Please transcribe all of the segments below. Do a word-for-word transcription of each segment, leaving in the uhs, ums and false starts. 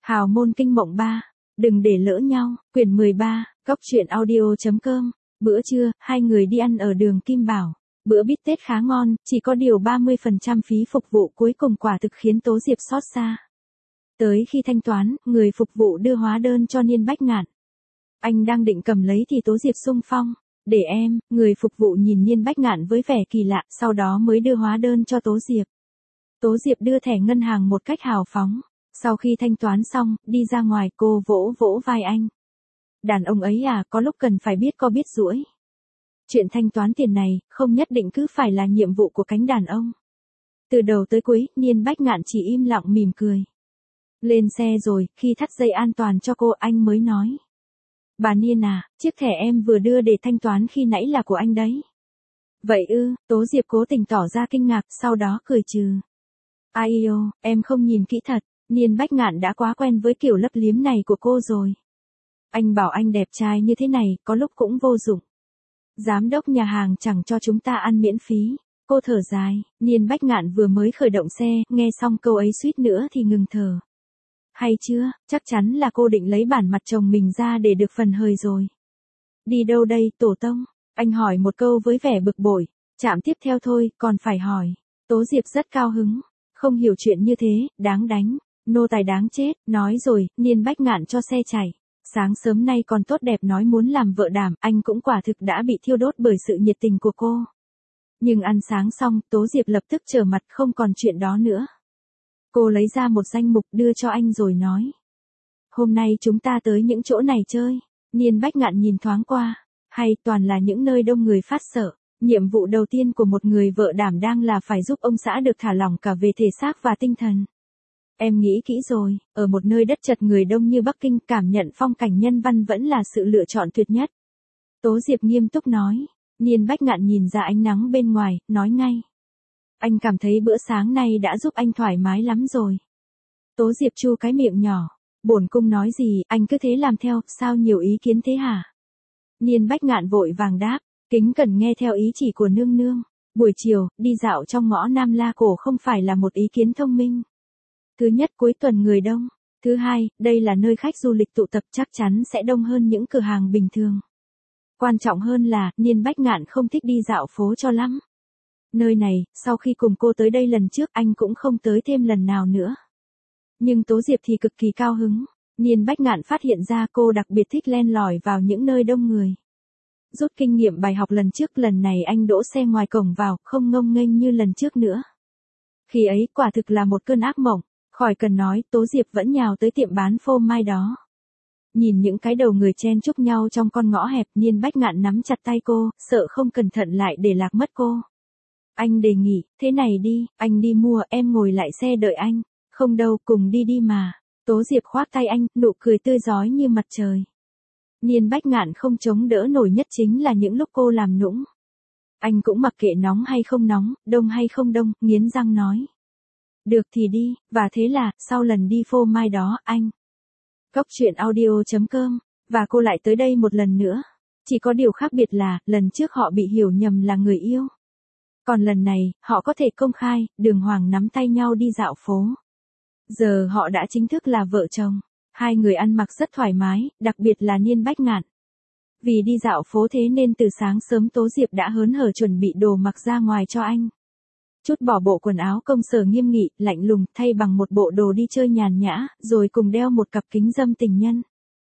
Hào môn kinh mộng ba. Đừng để lỡ nhau. Quyển mười ba. Cóc truyện audio chấm com. Bữa trưa, hai người đi ăn ở đường Kim Bảo. Bữa bít tết khá ngon, chỉ có điều ba mươi phần trăm phí phục vụ cuối cùng quả thực khiến Tố Diệp xót xa. Tới khi thanh toán, người phục vụ đưa hóa đơn cho Niên Bách Ngạn. Anh đang định cầm lấy thì Tố Diệp xung phong. Để em, người phục vụ nhìn Niên Bách Ngạn với vẻ kỳ lạ, sau đó mới đưa hóa đơn cho Tố Diệp. Tố Diệp đưa thẻ ngân hàng một cách hào phóng. Sau khi thanh toán xong, đi ra ngoài cô vỗ vỗ vai anh. Đàn ông ấy à, có lúc cần phải biết co biết duỗi. Chuyện thanh toán tiền này, không nhất định cứ phải là nhiệm vụ của cánh đàn ông. Từ đầu tới cuối, Niên Bách Ngạn chỉ im lặng mỉm cười. Lên xe rồi, khi thắt dây an toàn cho cô anh mới nói. Bà Niên à, chiếc thẻ em vừa đưa để thanh toán khi nãy là của anh đấy. Vậy ư, Tố Diệp cố tình tỏ ra kinh ngạc, sau đó cười trừ. Ai yêu, em không nhìn kỹ thật, Niên Bách Ngạn đã quá quen với kiểu lấp liếm này của cô rồi. Anh bảo anh đẹp trai như thế này, có lúc cũng vô dụng. Giám đốc nhà hàng chẳng cho chúng ta ăn miễn phí. Cô thở dài, Niên Bách Ngạn vừa mới khởi động xe, nghe xong câu ấy suýt nữa thì ngừng thở. Hay chưa, chắc chắn là cô định lấy bản mặt chồng mình ra để được phần hời rồi. Đi đâu đây, tổ tông? Anh hỏi một câu với vẻ bực bội. Trạm tiếp theo thôi, còn phải hỏi. Tố Diệp rất cao hứng. Không hiểu chuyện như thế, đáng đánh. Nô tài đáng chết, nói rồi, Niên Bách Ngạn cho xe chạy. Sáng sớm nay còn tốt đẹp nói muốn làm vợ đảm, anh cũng quả thực đã bị thiêu đốt bởi sự nhiệt tình của cô. Nhưng ăn sáng xong, Tố Diệp lập tức trở mặt không còn chuyện đó nữa. Cô lấy ra một danh mục đưa cho anh rồi nói. Hôm nay chúng ta tới những chỗ này chơi. Niên Bách Ngạn nhìn thoáng qua. Hay toàn là những nơi đông người phát sợ. Nhiệm vụ đầu tiên của một người vợ đảm đang là phải giúp ông xã được thả lỏng cả về thể xác và tinh thần. Em nghĩ kỹ rồi, ở một nơi đất chật người đông như Bắc Kinh, cảm nhận phong cảnh nhân văn vẫn là sự lựa chọn tuyệt nhất. Tố Diệp nghiêm túc nói. Niên Bách Ngạn nhìn ra ánh nắng bên ngoài, nói ngay. Anh cảm thấy bữa sáng nay đã giúp anh thoải mái lắm rồi. Tố Diệp chu cái miệng nhỏ. Bổn cung nói gì, anh cứ thế làm theo, sao nhiều ý kiến thế hả? Niên Bách Ngạn vội vàng đáp, kính cẩn nghe theo ý chỉ của nương nương. Buổi chiều, đi dạo trong ngõ Nam La Cổ không phải là một ý kiến thông minh. Thứ nhất, cuối tuần người đông. Thứ hai, đây là nơi khách du lịch tụ tập, chắc chắn sẽ đông hơn những cửa hàng bình thường. Quan trọng hơn là, Niên Bách Ngạn không thích đi dạo phố cho lắm. Nơi này, sau khi cùng cô tới đây lần trước anh cũng không tới thêm lần nào nữa. Nhưng Tố Diệp thì cực kỳ cao hứng. Niên Bách Ngạn phát hiện ra cô đặc biệt thích len lỏi vào những nơi đông người. Rút kinh nghiệm bài học lần trước, lần này anh đỗ xe ngoài cổng vào, không ngông nghênh như lần trước nữa. Khi ấy quả thực là một cơn ác mộng. Khỏi cần nói, Tố Diệp vẫn nhào tới tiệm bán phô mai đó. Nhìn những cái đầu người chen chúc nhau trong con ngõ hẹp, Niên Bách Ngạn nắm chặt tay cô, sợ không cẩn thận lại để lạc mất cô. Anh đề nghị, thế này đi, anh đi mua, em ngồi lại xe đợi anh. Không đâu, cùng đi đi mà. Tố Diệp khoác tay anh, nụ cười tươi rói như mặt trời. Niên Bách Ngạn không chống đỡ nổi, nhất chính là những lúc cô làm nũng. Anh cũng mặc kệ nóng hay không nóng, đông hay không đông, nghiến răng nói. Được thì đi, và thế là, sau lần đi phô mai đó, anh. Cóc truyện audio chấm com, và cô lại tới đây một lần nữa. Chỉ có điều khác biệt là, lần trước họ bị hiểu nhầm là người yêu. Còn lần này, họ có thể công khai, đường hoàng nắm tay nhau đi dạo phố. Giờ họ đã chính thức là vợ chồng. Hai người ăn mặc rất thoải mái, đặc biệt là Niên Bách Ngạn. Vì đi dạo phố thế nên từ sáng sớm Tố Diệp đã hớn hở chuẩn bị đồ mặc ra ngoài cho anh. Chút bỏ bộ quần áo công sở nghiêm nghị, lạnh lùng, thay bằng một bộ đồ đi chơi nhàn nhã, rồi cùng đeo một cặp kính râm tình nhân.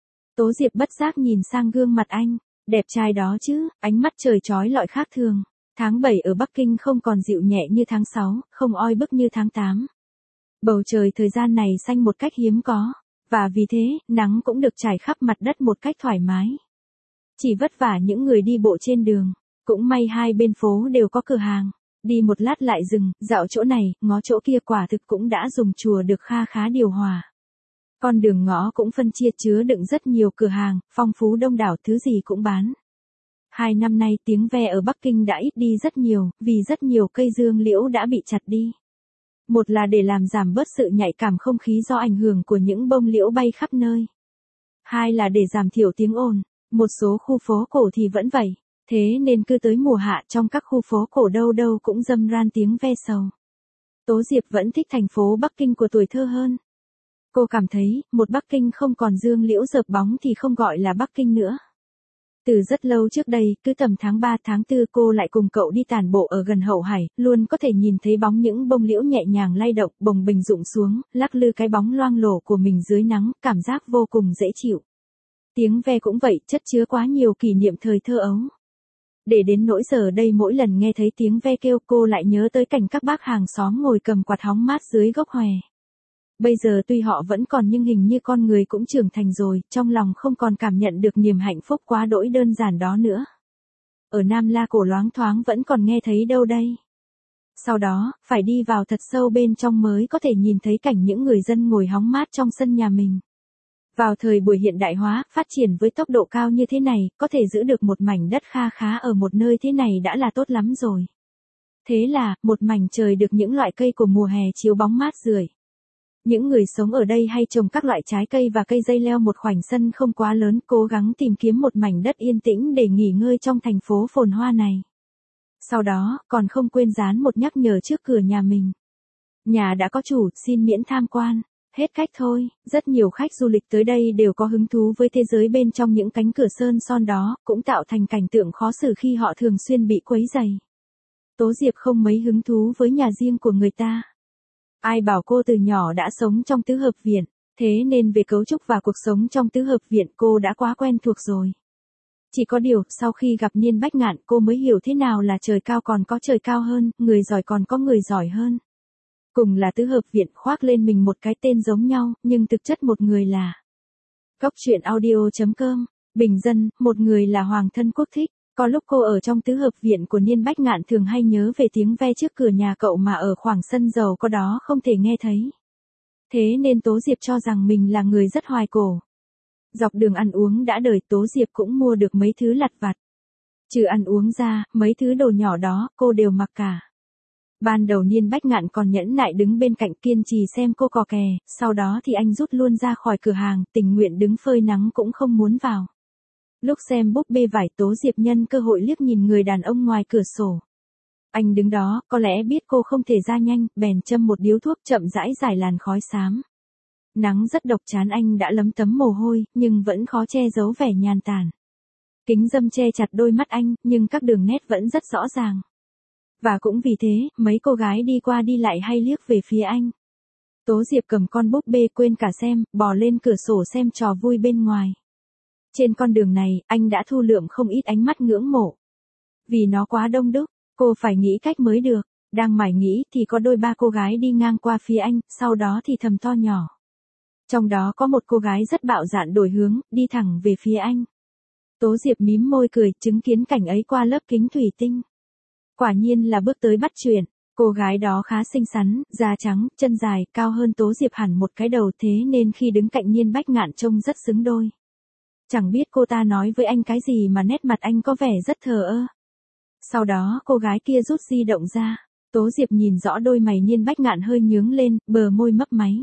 Tố Diệp bất giác nhìn sang gương mặt anh. Đẹp trai đó chứ, ánh mắt trời chói lọi khác thường. Tháng bảy ở Bắc Kinh không còn dịu nhẹ như tháng sáu, không oi bức như tháng tám. Bầu trời thời gian này xanh một cách hiếm có. Và vì thế, nắng cũng được trải khắp mặt đất một cách thoải mái. Chỉ vất vả những người đi bộ trên đường. Cũng may hai bên phố đều có cửa hàng. Đi một lát lại dừng, dạo chỗ này, ngó chỗ kia, quả thực cũng đã dùng chùa được kha khá điều hòa. Con đường ngõ cũng phân chia chứa đựng rất nhiều cửa hàng, phong phú đông đảo, thứ gì cũng bán. Hai năm nay tiếng ve ở Bắc Kinh đã ít đi rất nhiều, vì rất nhiều cây dương liễu đã bị chặt đi. Một là để làm giảm bớt sự nhạy cảm không khí do ảnh hưởng của những bông liễu bay khắp nơi. Hai là để giảm thiểu tiếng ồn. Một số khu phố cổ thì vẫn vậy. Thế nên cứ tới mùa hạ trong các khu phố cổ đâu đâu cũng râm ran tiếng ve sầu. Tố Diệp vẫn thích thành phố Bắc Kinh của tuổi thơ hơn. Cô cảm thấy, một Bắc Kinh không còn dương liễu dợp bóng thì không gọi là Bắc Kinh nữa. Từ rất lâu trước đây, cứ tầm tháng ba tháng tư cô lại cùng cậu đi tản bộ ở gần Hậu Hải, luôn có thể nhìn thấy bóng những bông liễu nhẹ nhàng lay động, bồng bềnh rụng xuống, lắc lư cái bóng loang lổ của mình dưới nắng, cảm giác vô cùng dễ chịu. Tiếng ve cũng vậy, chất chứa quá nhiều kỷ niệm thời thơ ấu. Để đến nỗi giờ đây mỗi lần nghe thấy tiếng ve kêu cô lại nhớ tới cảnh các bác hàng xóm ngồi cầm quạt hóng mát dưới gốc hòe. Bây giờ tuy họ vẫn còn nhưng hình như con người cũng trưởng thành rồi, trong lòng không còn cảm nhận được niềm hạnh phúc quá đỗi đơn giản đó nữa. Ở Nam La cổ loáng thoáng vẫn còn nghe thấy đâu đây. Sau đó, phải đi vào thật sâu bên trong mới có thể nhìn thấy cảnh những người dân ngồi hóng mát trong sân nhà mình. Vào thời buổi hiện đại hóa, phát triển với tốc độ cao như thế này, có thể giữ được một mảnh đất kha khá ở một nơi thế này đã là tốt lắm rồi. Thế là, một mảnh trời được những loại cây của mùa hè chiếu bóng mát rượi. Những người sống ở đây hay trồng các loại trái cây và cây dây leo một khoảnh sân không quá lớn, cố gắng tìm kiếm một mảnh đất yên tĩnh để nghỉ ngơi trong thành phố phồn hoa này. Sau đó, còn không quên dán một nhắc nhở trước cửa nhà mình. Nhà đã có chủ, xin miễn tham quan. Hết cách thôi, rất nhiều khách du lịch tới đây đều có hứng thú với thế giới bên trong những cánh cửa sơn son đó, cũng tạo thành cảnh tượng khó xử khi họ thường xuyên bị quấy rầy. Tố Diệp không mấy hứng thú với nhà riêng của người ta. Ai bảo cô từ nhỏ đã sống trong tứ hợp viện, thế nên về cấu trúc và cuộc sống trong tứ hợp viện cô đã quá quen thuộc rồi. Chỉ có điều, sau khi gặp Niên Bách Ngạn cô mới hiểu thế nào là trời cao còn có trời cao hơn, người giỏi còn có người giỏi hơn. Cùng là tứ hợp viện khoác lên mình một cái tên giống nhau, nhưng thực chất một người là Góc truyện audio chấm com, bình dân, một người là Hoàng Thân Quốc Thích. Có lúc cô ở trong tứ hợp viện của Niên Bách Ngạn thường hay nhớ về tiếng ve trước cửa nhà cậu mà ở khoảng sân giàu có đó không thể nghe thấy. Thế nên Tố Diệp cho rằng mình là người rất hoài cổ. Dọc đường ăn uống đã đời Tố Diệp cũng mua được mấy thứ lặt vặt. Trừ ăn uống ra, mấy thứ đồ nhỏ đó, cô đều mặc cả. Ban đầu Niên Bách Ngạn còn nhẫn nại đứng bên cạnh kiên trì xem cô cò kè, sau đó thì anh rút luôn ra khỏi cửa hàng, tình nguyện đứng phơi nắng cũng không muốn vào. Lúc xem búp bê vải Tố Diệp nhân cơ hội liếc nhìn người đàn ông ngoài cửa sổ. Anh đứng đó, có lẽ biết cô không thể ra nhanh, bèn châm một điếu thuốc chậm rãi giải làn khói xám. Nắng rất độc trán anh đã lấm tấm mồ hôi, nhưng vẫn khó che giấu vẻ nhàn tản. Kính râm che chặt đôi mắt anh, nhưng các đường nét vẫn rất rõ ràng. Và cũng vì thế, mấy cô gái đi qua đi lại hay liếc về phía anh. Tố Diệp cầm con búp bê quên cả xem, bò lên cửa sổ xem trò vui bên ngoài. Trên con đường này, anh đã thu lượm không ít ánh mắt ngưỡng mộ. Vì nó quá đông đúc, cô phải nghĩ cách mới được. Đang mải nghĩ thì có đôi ba cô gái đi ngang qua phía anh, sau đó thì thầm to nhỏ. Trong đó có một cô gái rất bạo dạn đổi hướng, đi thẳng về phía anh. Tố Diệp mím môi cười, chứng kiến cảnh ấy qua lớp kính thủy tinh. Quả nhiên là bước tới bắt chuyện. Cô gái đó khá xinh xắn, da trắng, chân dài, cao hơn Tố Diệp hẳn một cái đầu, thế nên khi đứng cạnh Niên Bách Ngạn trông rất xứng đôi. Chẳng biết cô ta nói với anh cái gì mà nét mặt anh có vẻ rất thờ ơ. Sau đó cô gái kia rút di động ra. Tố Diệp nhìn rõ đôi mày Niên Bách Ngạn hơi nhướng lên, bờ môi mấp máy.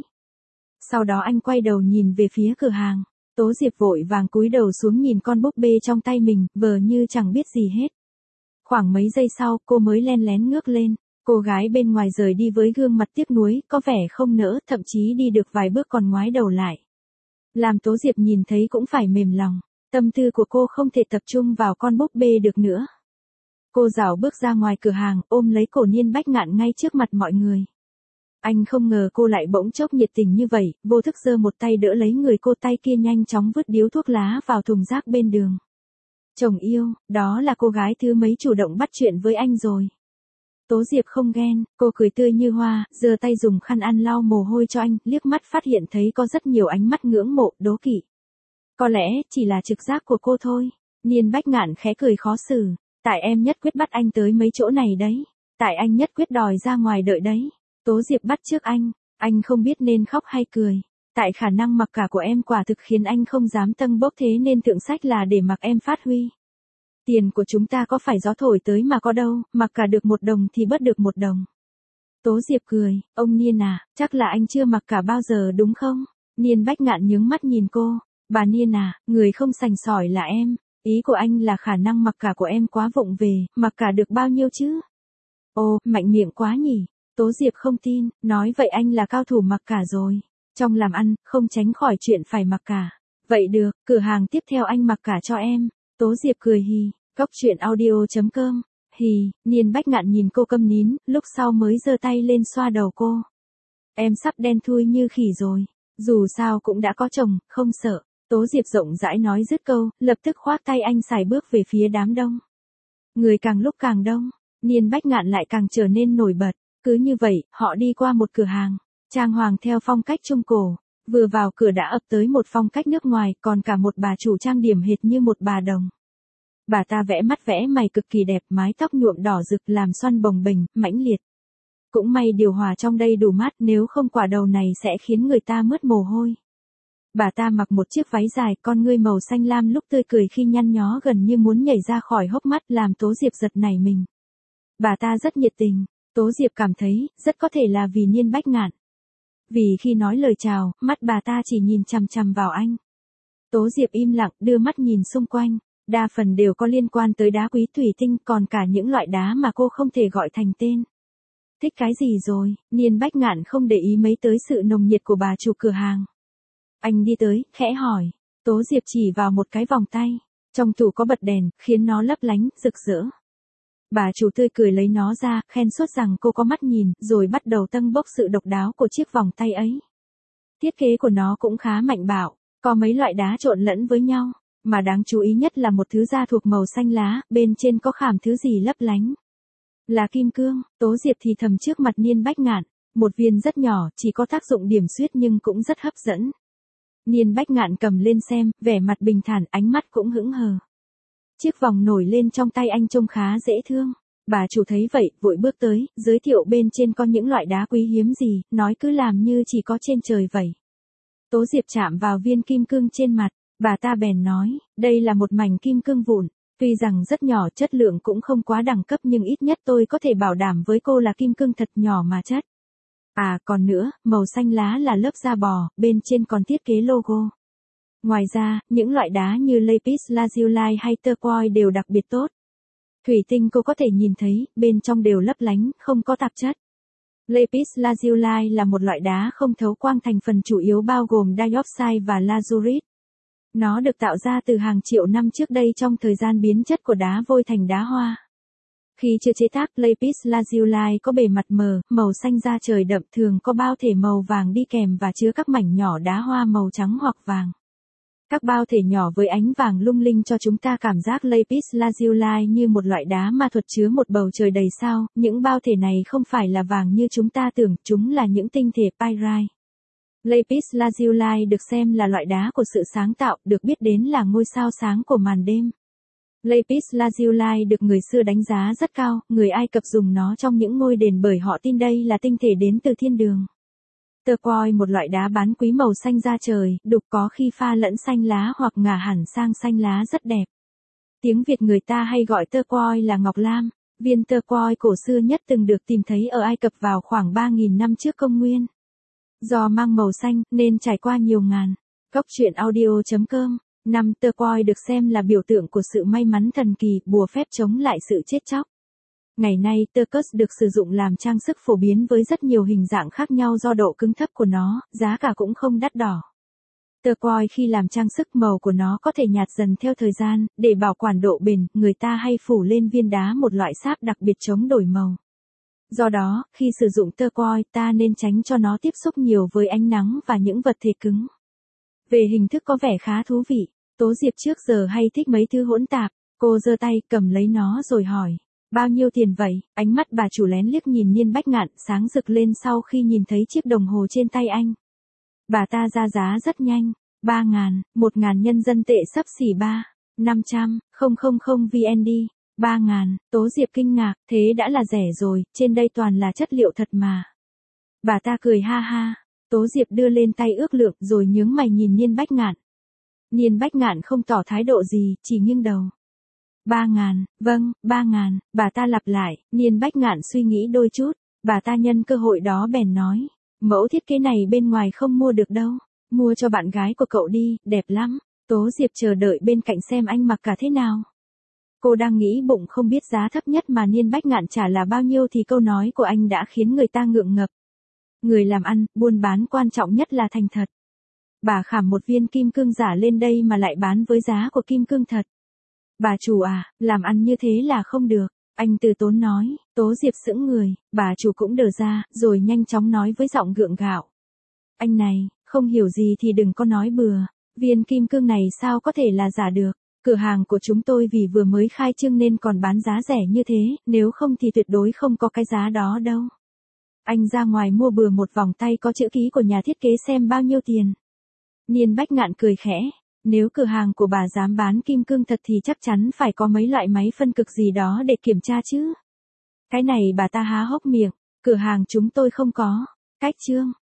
Sau đó anh quay đầu nhìn về phía cửa hàng. Tố Diệp vội vàng cúi đầu xuống nhìn con búp bê trong tay mình, vờ như chẳng biết gì hết. Khoảng mấy giây sau, cô mới len lén ngước lên. Cô gái bên ngoài rời đi với gương mặt tiếc nuối, có vẻ không nỡ, thậm chí đi được vài bước còn ngoái đầu lại. Làm Tố Diệp nhìn thấy cũng phải mềm lòng. Tâm tư của cô không thể tập trung vào con búp bê được nữa. Cô rảo bước ra ngoài cửa hàng, ôm lấy cổ Niên Bách Ngạn ngay trước mặt mọi người. Anh không ngờ cô lại bỗng chốc nhiệt tình như vậy, vô thức giơ một tay đỡ lấy người cô, tay kia nhanh chóng vứt điếu thuốc lá vào thùng rác bên đường. Chồng yêu, đó là cô gái thứ mấy chủ động bắt chuyện với anh rồi. Tố Diệp không ghen, cô cười tươi như hoa, giơ tay dùng khăn ăn lau mồ hôi cho anh, liếc mắt phát hiện thấy có rất nhiều ánh mắt ngưỡng mộ, đố kỵ. Có lẽ, chỉ là trực giác của cô thôi. Niên Bách Ngạn khẽ cười khó xử. Tại em nhất quyết bắt anh tới mấy chỗ này đấy. Tại anh nhất quyết đòi ra ngoài đợi đấy. Tố Diệp bắt trước anh. Anh không biết nên khóc hay cười. Tại khả năng mặc cả của em quả thực khiến anh không dám tâng bốc, thế nên thượng sách là để mặc em phát huy. Tiền của chúng ta có phải gió thổi tới mà có đâu, mặc cả được một đồng thì bớt được một đồng. Tố Diệp cười, ông Niên à, chắc là anh chưa mặc cả bao giờ đúng không? Niên Bách Ngạn nhướng mắt nhìn cô. Bà Niên à, người không sành sỏi là em. Ý của anh là khả năng mặc cả của em quá vụng về, mặc cả được bao nhiêu chứ? Ồ, mạnh miệng quá nhỉ. Tố Diệp không tin, nói vậy anh là cao thủ mặc cả rồi. Trong làm ăn, không tránh khỏi chuyện phải mặc cả. Vậy được, cửa hàng tiếp theo anh mặc cả cho em. Tố Diệp cười hì, cóc truyện audio chấm com. Hì, Niên Bách Ngạn nhìn cô câm nín, lúc sau mới giơ tay lên xoa đầu cô. Em sắp đen thui như khỉ rồi. Dù sao cũng đã có chồng, không sợ. Tố Diệp rộng rãi nói dứt câu, lập tức khoác tay anh xài bước về phía đám đông. Người càng lúc càng đông, Niên Bách Ngạn lại càng trở nên nổi bật. Cứ như vậy, họ đi qua một cửa hàng, trang hoàng theo phong cách Trung Cổ. Vừa vào cửa đã ập tới một phong cách nước ngoài, còn cả một bà chủ trang điểm hệt như một bà đồng. Bà ta vẽ mắt vẽ mày cực kỳ đẹp, mái tóc nhuộm đỏ rực làm xoăn bồng bềnh, mãnh liệt. Cũng may điều hòa trong đây đủ mát, nếu không quả đầu này sẽ khiến người ta mướt mồ hôi. Bà ta mặc một chiếc váy dài, con ngươi màu xanh lam lúc tươi cười khi nhăn nhó gần như muốn nhảy ra khỏi hốc mắt làm Tố Diệp giật nảy mình. Bà ta rất nhiệt tình, Tố Diệp cảm thấy, rất có thể là vì Niên Bách Ngạn. Vì khi nói lời chào, mắt bà ta chỉ nhìn chằm chằm vào anh. Tố Diệp im lặng, đưa mắt nhìn xung quanh, đa phần đều có liên quan tới đá quý thủy tinh, còn cả những loại đá mà cô không thể gọi thành tên. Thích cái gì rồi? Niên Bách Ngạn không để ý mấy tới sự nồng nhiệt của bà chủ cửa hàng. Anh đi tới, khẽ hỏi. Tố Diệp chỉ vào một cái vòng tay. Trong tủ có bật đèn, khiến nó lấp lánh, rực rỡ. Bà chủ tươi cười lấy nó ra, khen suốt rằng cô có mắt nhìn, rồi bắt đầu tâng bốc sự độc đáo của chiếc vòng tay ấy. Thiết kế của nó cũng khá mạnh bạo, có mấy loại đá trộn lẫn với nhau, mà đáng chú ý nhất là một thứ da thuộc màu xanh lá, bên trên có khảm thứ gì lấp lánh. Là kim cương. Tố Diệp thì thầm trước mặt Niên Bách Ngạn, một viên rất nhỏ, chỉ có tác dụng điểm xuyết nhưng cũng rất hấp dẫn. Niên Bách Ngạn cầm lên xem, vẻ mặt bình thản, ánh mắt cũng hững hờ. Chiếc vòng nổi lên trong tay anh trông khá dễ thương. Bà chủ thấy vậy, vội bước tới, giới thiệu bên trên có những loại đá quý hiếm gì, nói cứ làm như chỉ có trên trời vậy. Tố Diệp chạm vào viên kim cương trên mặt, bà ta bèn nói, đây là một mảnh kim cương vụn, tuy rằng rất nhỏ, chất lượng cũng không quá đẳng cấp nhưng ít nhất tôi có thể bảo đảm với cô là kim cương thật nhỏ mà chất. À còn nữa, màu xanh lá là lớp da bò, bên trên còn thiết kế logo. Ngoài ra, những loại đá như lapis lazuli hay turquoise đều đặc biệt tốt. Thủy tinh cô có thể nhìn thấy, bên trong đều lấp lánh, không có tạp chất. Lapis lazuli là một loại đá không thấu quang, thành phần chủ yếu bao gồm dioxide và lazurite. Nó được tạo ra từ hàng triệu năm trước đây trong thời gian biến chất của đá vôi thành đá hoa. Khi chưa chế tác, lapis lazuli có bề mặt mờ, màu xanh da trời đậm, thường có bao thể màu vàng đi kèm và chứa các mảnh nhỏ đá hoa màu trắng hoặc vàng. Các bao thể nhỏ với ánh vàng lung linh cho chúng ta cảm giác lapis lazuli như một loại đá ma thuật chứa một bầu trời đầy sao. Những bao thể này không phải là vàng như chúng ta tưởng, chúng là những tinh thể pyrite. Lapis lazuli được xem là loại đá của sự sáng tạo, được biết đến là ngôi sao sáng của màn đêm. Lapis lazuli được người xưa đánh giá rất cao, người Ai Cập dùng nó trong những ngôi đền bởi họ tin đây là tinh thể đến từ thiên đường. Turquoise, một loại đá bán quý màu xanh da trời, đục, có khi pha lẫn xanh lá hoặc ngả hẳn sang xanh lá, rất đẹp. Tiếng Việt người ta hay gọi turquoise là ngọc lam. Viên turquoise cổ xưa nhất từng được tìm thấy ở Ai Cập vào khoảng ba nghìn năm trước công nguyên. Do mang màu xanh, nên trải qua nhiều ngàn. Cóc truyện audio chấm com. Năm turquoise được xem là biểu tượng của sự may mắn thần kỳ, bùa phép chống lại sự chết chóc. Ngày nay, turquoise được sử dụng làm trang sức phổ biến với rất nhiều hình dạng khác nhau do độ cứng thấp của nó, giá cả cũng không đắt đỏ. Turquoise khi làm trang sức, màu của nó có thể nhạt dần theo thời gian, để bảo quản độ bền, người ta hay phủ lên viên đá một loại sáp đặc biệt chống đổi màu. Do đó, khi sử dụng turquoise, ta nên tránh cho nó tiếp xúc nhiều với ánh nắng và những vật thể cứng. Về hình thức có vẻ khá thú vị, Tố Diệp trước giờ hay thích mấy thứ hỗn tạp, cô giơ tay cầm lấy nó rồi hỏi. Bao nhiêu tiền vậy? Ánh mắt bà chủ lén liếc nhìn Niên Bách Ngạn, sáng rực lên sau khi nhìn thấy chiếc đồng hồ trên tay anh. Bà ta ra giá rất nhanh, ba ngàn, một ngàn nhân dân tệ sắp xỉ ba, năm trăm, không không không vê en đê, ba ngàn, Tố Diệp kinh ngạc, thế đã là rẻ rồi, trên đây toàn là chất liệu thật mà. Bà ta cười ha ha, Tố Diệp đưa lên tay ước lượng rồi nhướng mày nhìn Niên Bách Ngạn. Niên Bách Ngạn không tỏ thái độ gì, chỉ nghiêng đầu. Ba ngàn, vâng, ba ngàn, bà ta lặp lại. Niên Bách Ngạn suy nghĩ đôi chút, bà ta nhân cơ hội đó bèn nói, mẫu thiết kế này bên ngoài không mua được đâu, mua cho bạn gái của cậu đi, đẹp lắm. Tố Diệp chờ đợi bên cạnh xem anh mặc cả thế nào. Cô đang nghĩ bụng không biết giá thấp nhất mà Niên Bách Ngạn trả là bao nhiêu thì câu nói của anh đã khiến người ta ngượng ngập. Người làm ăn, buôn bán quan trọng nhất là thành thật. Bà khảm một viên kim cương giả lên đây mà lại bán với giá của kim cương thật. Bà chủ à, làm ăn như thế là không được. Anh từ tốn nói. Tố Diệp sững người, bà chủ cũng đờ ra, rồi nhanh chóng nói với giọng gượng gạo. Anh này, không hiểu gì thì đừng có nói bừa. Viên kim cương này sao có thể là giả được. Cửa hàng của chúng tôi vì vừa mới khai trương nên còn bán giá rẻ như thế, nếu không thì tuyệt đối không có cái giá đó đâu. Anh ra ngoài mua bừa một vòng tay có chữ ký của nhà thiết kế xem bao nhiêu tiền. Niên Bách Ngạn cười khẽ. Nếu cửa hàng của bà dám bán kim cương thật thì chắc chắn phải có mấy loại máy phân cực gì đó để kiểm tra chứ. Cái này bà ta há hốc miệng. Cửa hàng chúng tôi không có. Cách trương.